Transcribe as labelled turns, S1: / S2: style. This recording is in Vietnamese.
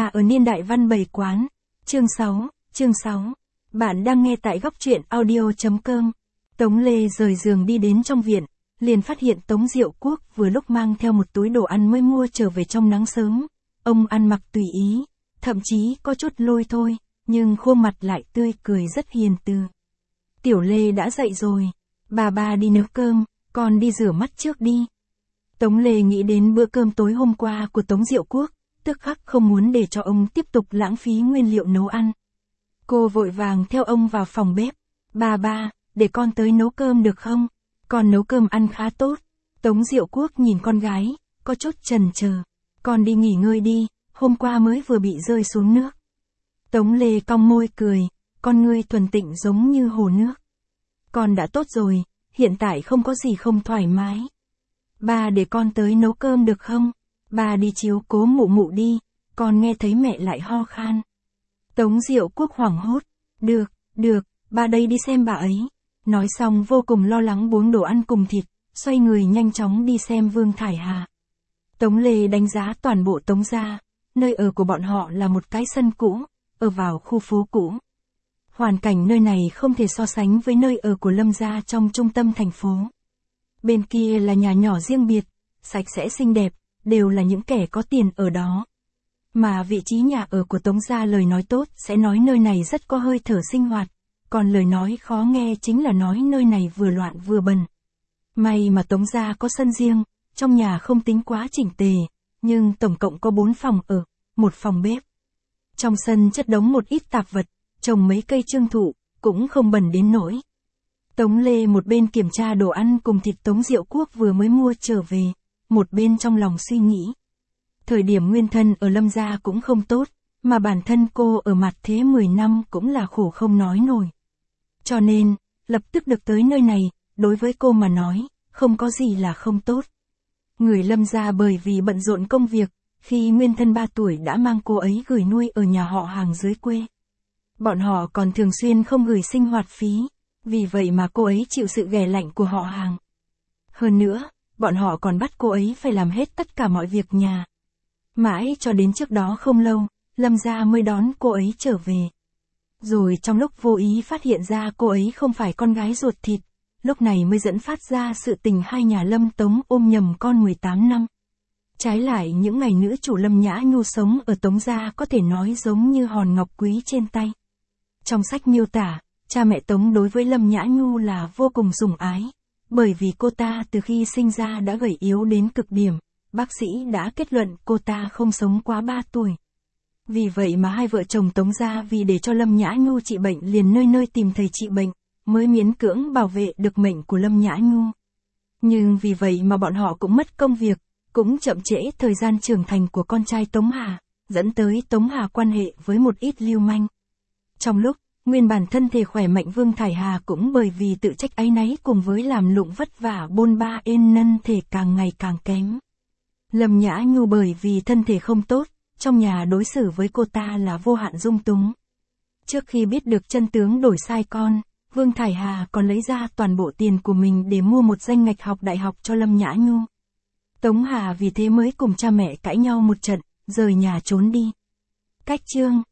S1: ở niên đại văn bày quán. Chương 6. Bạn đang nghe tại góc truyện audio.com. Tống Lê rời giường đi đến trong viện, liền phát hiện Tống Diệu Quốc vừa lúc mang theo một túi đồ ăn mới mua trở về trong nắng sớm. Ông ăn mặc tùy ý, thậm chí có chút lôi thôi, nhưng khuôn mặt lại tươi cười rất hiền từ. Tiểu Lê đã dậy rồi, bà đi nấu cơm, con đi rửa mắt trước đi. Tống Lê nghĩ đến bữa cơm tối hôm qua của Tống Diệu Quốc, tức khắc không muốn để cho ông tiếp tục lãng phí nguyên liệu nấu ăn. Cô vội vàng theo ông vào phòng bếp. Bà, để con tới nấu cơm được không? Con nấu cơm ăn khá tốt. Tống Diệu Quốc nhìn con gái, có chút chần chờ. Con đi nghỉ ngơi đi, hôm qua mới vừa bị rơi xuống nước. Tống Lê cong môi cười, con ngươi thuần tịnh giống như hồ nước. Con đã tốt rồi, hiện tại không có gì không thoải mái. Ba để con tới nấu cơm được không? Ba đi chiếu cố mụ đi, con nghe thấy mẹ lại ho khan. Tống Diệu Quốc hoảng hốt, được, ba đây đi xem bà ấy. Nói xong vô cùng lo lắng buông đồ ăn cùng thịt, xoay người nhanh chóng đi xem Vương Thải Hà. Tống Lê đánh giá toàn bộ Tống gia, nơi ở của bọn họ là một cái sân cũ, ở vào khu phố cũ. Hoàn cảnh nơi này không thể so sánh với nơi ở của Lâm gia trong trung tâm thành phố. Bên kia là nhà nhỏ riêng biệt, sạch sẽ xinh đẹp, đều là những kẻ có tiền ở đó. Mà vị trí nhà ở của Tống gia lời nói tốt sẽ nói nơi này rất có hơi thở sinh hoạt, còn lời nói khó nghe chính là nói nơi này vừa loạn vừa bẩn. May mà Tống gia có sân riêng, trong nhà không tính quá chỉnh tề, nhưng tổng cộng có 4 phòng ở, 1 phòng bếp. Trong sân chất đống một ít tạp vật, trồng mấy cây trương thụ, cũng không bẩn đến nỗi. Tống Lê một bên kiểm tra đồ ăn cùng thịt Tống Diệu Quốc vừa mới mua trở về, một bên trong lòng suy nghĩ. Thời điểm nguyên thân ở Lâm gia cũng không tốt, mà bản thân cô ở mặt thế 10 năm cũng là khổ không nói nổi. Cho nên, lập tức được tới nơi này, đối với cô mà nói, không có gì là không tốt. Người Lâm gia bởi vì bận rộn công việc, khi nguyên thân 3 tuổi đã mang cô ấy gửi nuôi ở nhà họ hàng dưới quê. Bọn họ còn thường xuyên không gửi sinh hoạt phí, vì vậy mà cô ấy chịu sự ghẻ lạnh của họ hàng. Hơn nữa, bọn họ còn bắt cô ấy phải làm hết tất cả mọi việc nhà. Mãi cho đến trước đó không lâu, Lâm gia mới đón cô ấy trở về. Rồi trong lúc vô ý phát hiện ra cô ấy không phải con gái ruột thịt, lúc này mới dẫn phát ra sự tình hai nhà Lâm Tống ôm nhầm con 18 năm. Trái lại những ngày nữ chủ Lâm Nhã Nhu sống ở Tống gia có thể nói giống như hòn ngọc quý trên tay. Trong sách miêu tả, cha mẹ Tống đối với Lâm Nhã Nhu là vô cùng sủng ái, bởi vì cô ta từ khi sinh ra đã gầy yếu đến cực điểm, bác sĩ đã kết luận cô ta không sống quá 3 tuổi. Vì vậy mà hai vợ chồng Tống gia vì để cho Lâm Nhã Nhu trị bệnh liền nơi nơi tìm thầy trị bệnh, mới miễn cưỡng bảo vệ được mệnh của Lâm Nhã Nhu. Nhưng vì vậy mà bọn họ cũng mất công việc, cũng chậm trễ thời gian trưởng thành của con trai Tống Hà, dẫn tới Tống Hà quan hệ với một ít lưu manh. Trong lúc, nguyên bản thân thể khỏe mạnh Vương Thải Hà cũng bởi vì tự trách áy náy cùng với làm lụng vất vả bôn ba ên thân thể càng ngày càng kém. Lâm Nhã Nhu bởi vì thân thể không tốt, trong nhà đối xử với cô ta là vô hạn dung túng. Trước khi biết được chân tướng đổi sai con, Vương Thải Hà còn lấy ra toàn bộ tiền của mình để mua một danh ngạch học đại học cho Lâm Nhã Nhu. Tống Hà vì thế mới cùng cha mẹ cãi nhau một trận, rời nhà trốn đi. Cách chương